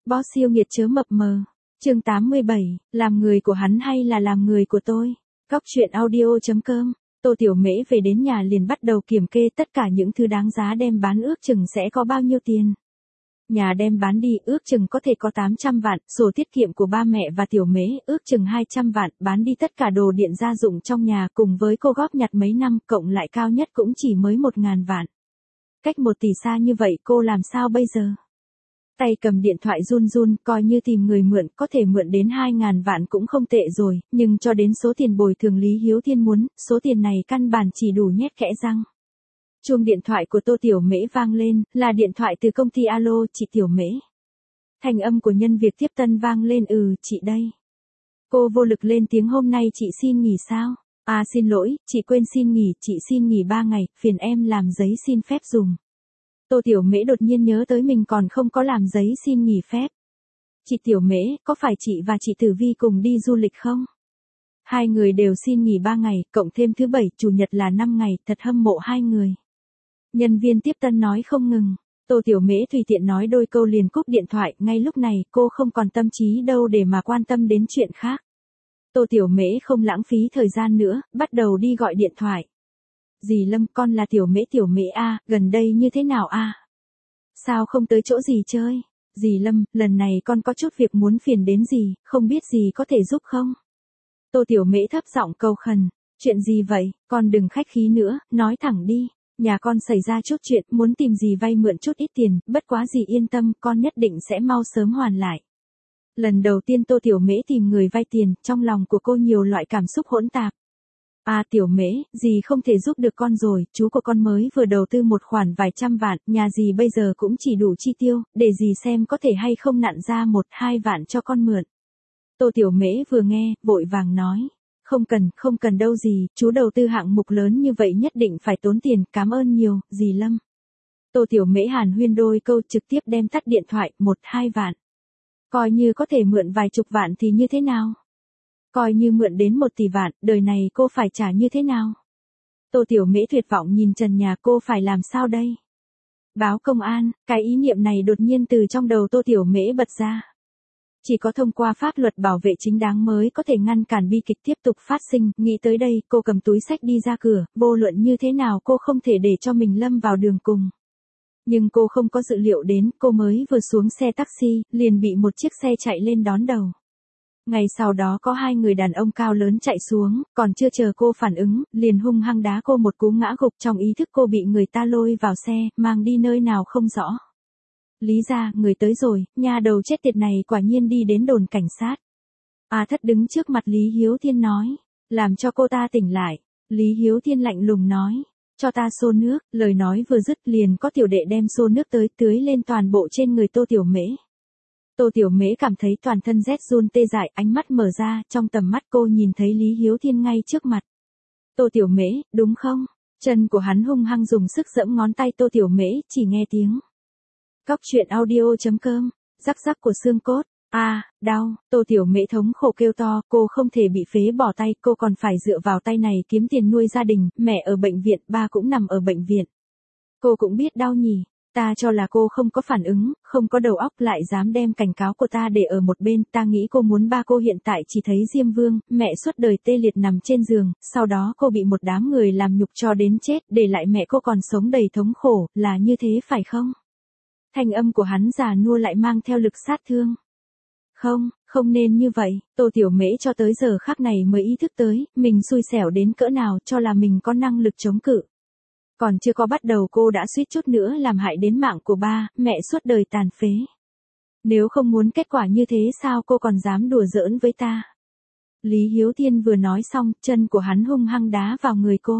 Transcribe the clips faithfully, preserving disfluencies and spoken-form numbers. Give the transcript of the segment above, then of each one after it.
Boss siêu nghiệt chớ mập mờ. Chương tám mươi bảy, làm người của hắn hay là làm người của tôi? Góc truyện audio.com. Tô Tiểu Mễ về đến nhà liền bắt đầu kiểm kê tất cả những thứ đáng giá đem bán, ước chừng sẽ có bao nhiêu tiền. Nhà đem bán đi ước chừng có thể có tám trăm vạn, sổ tiết kiệm của ba mẹ và Tiểu Mễ ước chừng hai trăm vạn, bán đi tất cả đồ điện gia dụng trong nhà cùng với cô góp nhặt mấy năm, cộng lại cao nhất cũng chỉ mới một ngàn vạn. Cách một tỷ xa như vậy cô làm sao bây giờ? Tay cầm điện thoại run run, coi như tìm người mượn, có thể mượn đến hai ngàn vạn cũng không tệ rồi, nhưng cho đến số tiền bồi thường Lý Hiếu Thiên muốn, số tiền này căn bản chỉ đủ nhét kẽ răng. Chuông điện thoại của Tô Tiểu Mễ vang lên, là điện thoại từ công ty. Alo, chị Tiểu Mễ. Thành âm của nhân việc tiếp tân vang lên. Ừ, chị đây. Cô vô lực lên tiếng. Hôm nay chị xin nghỉ sao? À xin lỗi, chị quên xin nghỉ, chị xin nghỉ ba ngày, phiền em làm giấy xin phép dùm. Tô Tiểu Mễ đột nhiên nhớ tới mình còn không có làm giấy xin nghỉ phép. Chị Tiểu Mễ, có phải chị và chị Tử Vi cùng đi du lịch không? Hai người đều xin nghỉ ba ngày, cộng thêm thứ bảy, chủ nhật là năm ngày, thật hâm mộ hai người. Nhân viên tiếp tân nói không ngừng. Tô Tiểu Mễ tùy tiện nói đôi câu liền cúp điện thoại, ngay lúc này cô không còn tâm trí đâu để mà quan tâm đến chuyện khác. Tô Tiểu Mễ không lãng phí thời gian nữa, bắt đầu đi gọi điện thoại. Dì Lâm, con là Tiểu Mễ. Tiểu Mễ a, gần đây như thế nào a? Sao không tới chỗ dì chơi? Dì Lâm, lần này con có chút việc muốn phiền đến dì, không biết dì có thể giúp không? Tô Tiểu Mễ thấp giọng cầu khẩn. Chuyện gì vậy, con đừng khách khí nữa, nói thẳng đi. Nhà con xảy ra chút chuyện, muốn tìm dì vay mượn chút ít tiền, bất quá dì yên tâm, con nhất định sẽ mau sớm hoàn lại. Lần đầu tiên Tô Tiểu Mễ tìm người vay tiền, trong lòng của cô nhiều loại cảm xúc hỗn tạp. À Tiểu Mễ, dì không thể giúp được con rồi, chú của con mới vừa đầu tư một khoản vài trăm vạn, nhà dì bây giờ cũng chỉ đủ chi tiêu, để dì xem có thể hay không nặn ra một, hai vạn cho con mượn. Tô Tiểu Mễ vừa nghe, vội vàng nói. Không cần, không cần đâu dì, chú đầu tư hạng mục lớn như vậy nhất định phải tốn tiền, cảm ơn nhiều, dì Lâm. Tô Tiểu Mễ hàn huyên đôi câu trực tiếp đem tắt điện thoại, một, hai vạn. Coi như có thể mượn vài chục vạn thì như thế nào? Coi như mượn đến một tỷ vạn, đời này cô phải trả như thế nào? Tô Tiểu Mễ tuyệt vọng nhìn trần nhà, cô phải làm sao đây? Báo công an, cái ý niệm này đột nhiên từ trong đầu Tô Tiểu Mễ bật ra. Chỉ có thông qua pháp luật bảo vệ chính đáng mới có thể ngăn cản bi kịch tiếp tục phát sinh, nghĩ tới đây, cô cầm túi xách đi ra cửa, vô luận như thế nào cô không thể để cho mình lâm vào đường cùng. Nhưng cô không có dự liệu đến, cô mới vừa xuống xe taxi, liền bị một chiếc xe chạy lên đón đầu. Ngày sau đó có hai người đàn ông cao lớn chạy xuống, còn chưa chờ cô phản ứng, liền hung hăng đá cô một cú ngã gục, trong ý thức cô bị người ta lôi vào xe, mang đi nơi nào không rõ. Lý gia, người tới rồi, nhà đầu chết tiệt này quả nhiên đi đến đồn cảnh sát. A Thất đứng trước mặt Lý Hiếu Thiên nói, làm cho cô ta tỉnh lại. Lý Hiếu Thiên lạnh lùng nói, cho ta xô nước, lời nói vừa dứt liền có tiểu đệ đem xô nước tới tưới lên toàn bộ trên người Tô Tiểu Mễ. Tô Tiểu Mễ cảm thấy toàn thân rét run tê dại, ánh mắt mở ra, trong tầm mắt cô nhìn thấy Lý Hiếu Thiên ngay trước mặt. Tô Tiểu Mễ, đúng không? Chân của hắn hung hăng dùng sức giẫm ngón tay Tô Tiểu Mễ, chỉ nghe tiếng. Góc truyện audio.com, rắc rắc của xương cốt. A, à, đau, Tô Tiểu Mễ thống khổ kêu to, cô không thể bị phế bỏ tay, cô còn phải dựa vào tay này kiếm tiền nuôi gia đình, mẹ ở bệnh viện, ba cũng nằm ở bệnh viện. Cô cũng biết đau nhỉ, ta cho là cô không có phản ứng, không có đầu óc lại dám đem cảnh cáo của ta để ở một bên, ta nghĩ cô muốn ba cô hiện tại chỉ thấy Diêm Vương, mẹ suốt đời tê liệt nằm trên giường, sau đó cô bị một đám người làm nhục cho đến chết, để lại mẹ cô còn sống đầy thống khổ, là như thế phải không? Thanh âm của hắn già nua lại mang theo lực sát thương. Không, không nên như vậy, Tô Tiểu Mễ cho tới giờ khắc này mới ý thức tới, mình xui xẻo đến cỡ nào, cho là mình có năng lực chống cự. Còn chưa có bắt đầu cô đã suýt chút nữa làm hại đến mạng của ba, mẹ suốt đời tàn phế. Nếu không muốn kết quả như thế sao cô còn dám đùa giỡn với ta? Lý Hiếu Thiên vừa nói xong, chân của hắn hung hăng đá vào người cô.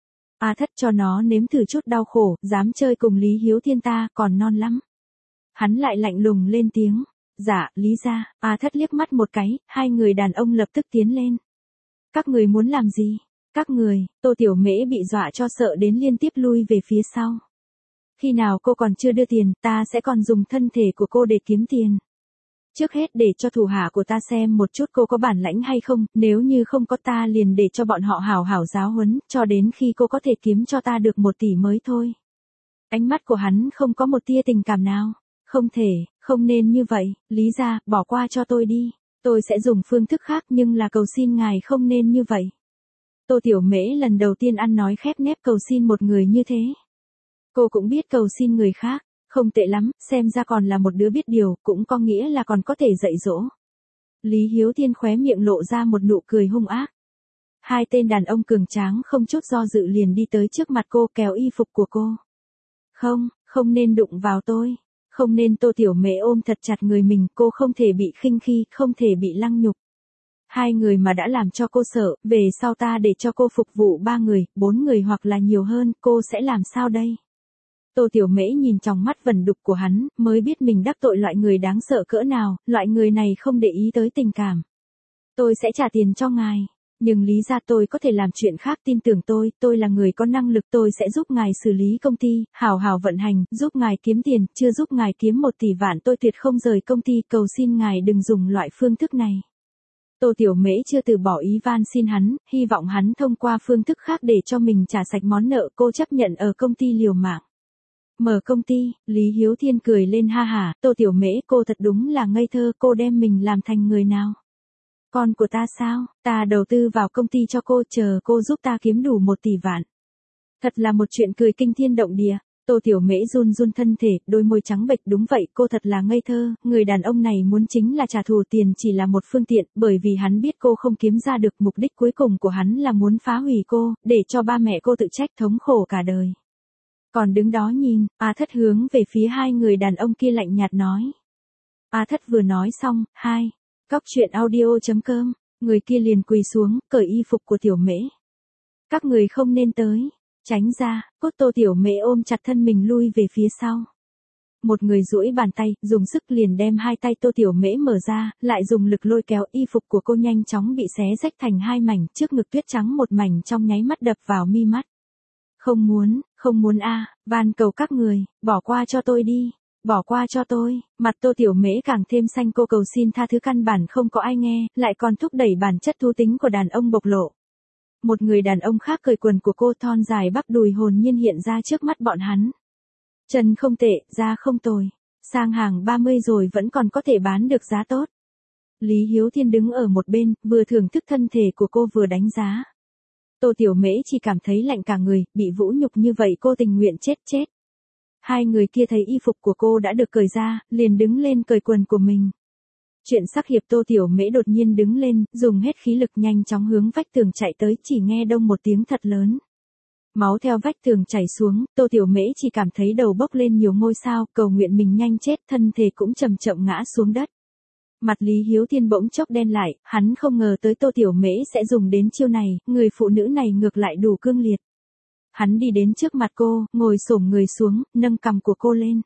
A Thất, cho nó nếm thử chút đau khổ, dám chơi cùng Lý Hiếu Thiên ta, còn non lắm. Hắn lại lạnh lùng lên tiếng. Dạ, Lý gia. A Thất liếc mắt một cái, hai người đàn ông lập tức tiến lên. Các người muốn làm gì? Các người, Tô Tiểu Mễ bị dọa cho sợ đến liên tiếp lui về phía sau. Khi nào cô còn chưa đưa tiền, ta sẽ còn dùng thân thể của cô để kiếm tiền. Trước hết để cho thủ hạ của ta xem một chút cô có bản lãnh hay không, nếu như không có ta liền để cho bọn họ hảo hảo giáo huấn, cho đến khi cô có thể kiếm cho ta được một tỷ mới thôi. Ánh mắt của hắn không có một tia tình cảm nào. Không thể, Không nên như vậy, Lý gia, bỏ qua cho tôi đi. Tôi sẽ dùng phương thức khác nhưng là cầu xin ngài không nên như vậy. Tô Tiểu Mễ lần đầu tiên ăn nói khép nép cầu xin một người như thế. Cô cũng biết cầu xin người khác, không tệ lắm, xem ra còn là một đứa biết điều, cũng có nghĩa là còn có thể dạy dỗ. Lý Hiếu Thiên khóe miệng lộ ra một nụ cười hung ác. Hai tên đàn ông cường tráng không chút do dự liền đi tới trước mặt cô kéo y phục của cô. Không, không nên đụng vào tôi. Không nên. Tô Tiểu Mễ ôm thật chặt người mình, cô không thể bị khinh khi, không thể bị lăng nhục. Hai người mà đã làm cho cô sợ, về sau ta để cho cô phục vụ ba người, bốn người hoặc là nhiều hơn, cô sẽ làm sao đây? Tô Tiểu Mễ nhìn trong mắt vẩn đục của hắn, mới biết mình đắc tội loại người đáng sợ cỡ nào, loại người này không để ý tới tình cảm. Tôi sẽ trả tiền cho ngài. Nhưng Lý gia, tôi có thể làm chuyện khác, tin tưởng tôi, tôi là người có năng lực, tôi sẽ giúp ngài xử lý công ty, hào hào vận hành, giúp ngài kiếm tiền, chưa giúp ngài kiếm một tỷ vạn tôi tuyệt không rời công ty, cầu xin ngài đừng dùng loại phương thức này. Tô Tiểu Mễ chưa từ bỏ ý van xin hắn, hy vọng hắn thông qua phương thức khác để cho mình trả sạch món nợ cô chấp nhận ở công ty liều mạng. Mở công ty, Lý Hiếu Thiên cười lên ha hả, Tô Tiểu Mễ, cô thật đúng là ngây thơ, cô đem mình làm thành người nào? Con của ta sao? Ta đầu tư vào công ty cho cô, chờ cô giúp ta kiếm đủ một tỷ vạn. Thật là một chuyện cười kinh thiên động địa. Tô Tiểu Mễ run run thân thể, đôi môi trắng bệch, đúng vậy, cô thật là ngây thơ, người đàn ông này muốn chính là trả thù, tiền chỉ là một phương tiện, bởi vì hắn biết cô không kiếm ra được, mục đích cuối cùng của hắn là muốn phá hủy cô, để cho ba mẹ cô tự trách thống khổ cả đời. Còn đứng đó nhìn, A Thất hướng về phía hai người đàn ông kia lạnh nhạt nói. A Thất vừa nói xong, hai, cóc truyện audio chấm com, người kia liền quỳ xuống, cởi y phục của Tiểu Mễ. Các người không nên tới. Tránh ra, cốt. Tô Tiểu Mễ ôm chặt thân mình lui về phía sau. Một người duỗi bàn tay, dùng sức liền đem hai tay Tô Tiểu Mễ mở ra, lại dùng lực lôi kéo, y phục của cô nhanh chóng bị xé rách thành hai mảnh, trước ngực tuyết trắng một mảnh trong nháy mắt đập vào mi mắt. Không muốn, không muốn a, van cầu các người, bỏ qua cho tôi đi, bỏ qua cho tôi. Mặt Tô Tiểu Mễ càng thêm xanh, cô cầu xin tha thứ căn bản không có ai nghe, lại còn thúc đẩy bản chất thú tính của đàn ông bộc lộ. Một người đàn ông khác cởi quần của cô, thon dài bắp đùi hồn nhiên hiện ra trước mắt bọn hắn. Chân không tệ, da không tồi. Sang hàng ba mươi rồi vẫn còn có thể bán được giá tốt. Lý Hiếu Thiên đứng ở một bên, vừa thưởng thức thân thể của cô vừa đánh giá. Tô Tiểu Mễ chỉ cảm thấy lạnh cả người, bị vũ nhục như vậy cô tình nguyện chết chết. Hai người kia thấy y phục của cô đã được cởi ra, liền đứng lên cởi quần của mình. Chuyện sắc hiệp. Tô Tiểu Mễ đột nhiên đứng lên, dùng hết khí lực nhanh chóng hướng vách tường chạy tới, chỉ nghe đông một tiếng thật lớn. Máu theo vách tường chảy xuống, Tô Tiểu Mễ chỉ cảm thấy đầu bốc lên nhiều ngôi sao, cầu nguyện mình nhanh chết, thân thể cũng chậm chậm ngã xuống đất. Mặt Lý Hiếu Thiên bỗng chốc đen lại, hắn không ngờ tới Tô Tiểu Mễ sẽ dùng đến chiêu này, người phụ nữ này ngược lại đủ cương liệt. Hắn đi đến trước mặt cô, ngồi xổm người xuống, nâng cằm của cô lên.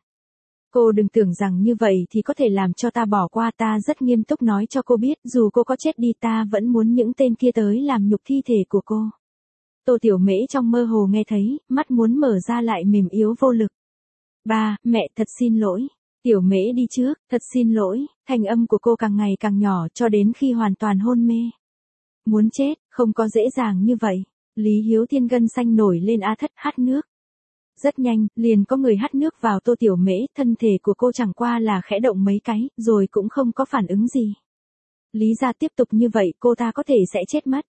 Cô đừng tưởng rằng như vậy thì có thể làm cho ta bỏ qua, ta rất nghiêm túc nói cho cô biết, dù cô có chết đi ta vẫn muốn những tên kia tới làm nhục thi thể của cô. Tô Tiểu Mễ trong mơ hồ nghe thấy, mắt muốn mở ra lại mềm yếu vô lực. Ba, mẹ, thật xin lỗi. Tiểu Mễ đi trước, thật xin lỗi. Thanh âm của cô càng ngày càng nhỏ cho đến khi hoàn toàn hôn mê. Muốn chết, không có dễ dàng như vậy. Lý Hiếu Thiên gân xanh nổi lên. A Thất hắt nước. Rất nhanh, liền có người hắt nước vào Tô Tiểu Mễ, thân thể của cô chẳng qua là khẽ động mấy cái, rồi cũng không có phản ứng gì. Lý gia tiếp tục như vậy, cô ta có thể sẽ chết mất.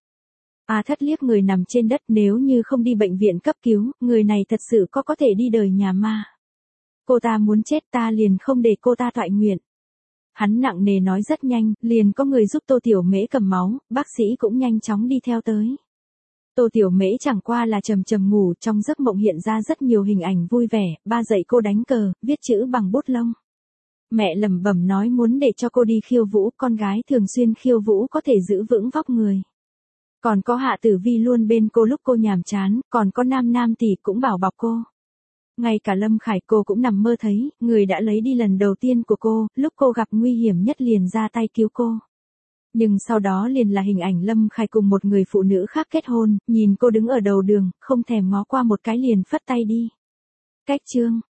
A Thất liếc người nằm trên đất, nếu như không đi bệnh viện cấp cứu, người này thật sự có có thể đi đời nhà ma. Cô ta muốn chết, ta liền không để cô ta toại nguyện. Hắn nặng nề nói. Rất nhanh, liền có người giúp Tô Tiểu Mễ cầm máu, bác sĩ cũng nhanh chóng đi theo tới. Tô Tiểu Mễ chẳng qua là trầm trầm ngủ, trong giấc mộng hiện ra rất nhiều hình ảnh vui vẻ, ba dạy cô đánh cờ, viết chữ bằng bút lông. Mẹ lẩm bẩm nói muốn để cho cô đi khiêu vũ, con gái thường xuyên khiêu vũ có thể giữ vững vóc người. Còn có Hạ Tử Vi luôn bên cô lúc cô nhàm chán, còn có Nam Nam tỷ cũng bảo bọc cô. Ngay cả Lâm Khải cô cũng nằm mơ thấy, người đã lấy đi lần đầu tiên của cô, lúc cô gặp nguy hiểm nhất liền ra tay cứu cô. Nhưng sau đó liền là hình ảnh Lâm Khải cùng một người phụ nữ khác kết hôn, nhìn cô đứng ở đầu đường, không thèm ngó qua một cái liền phất tay đi. Cách chương.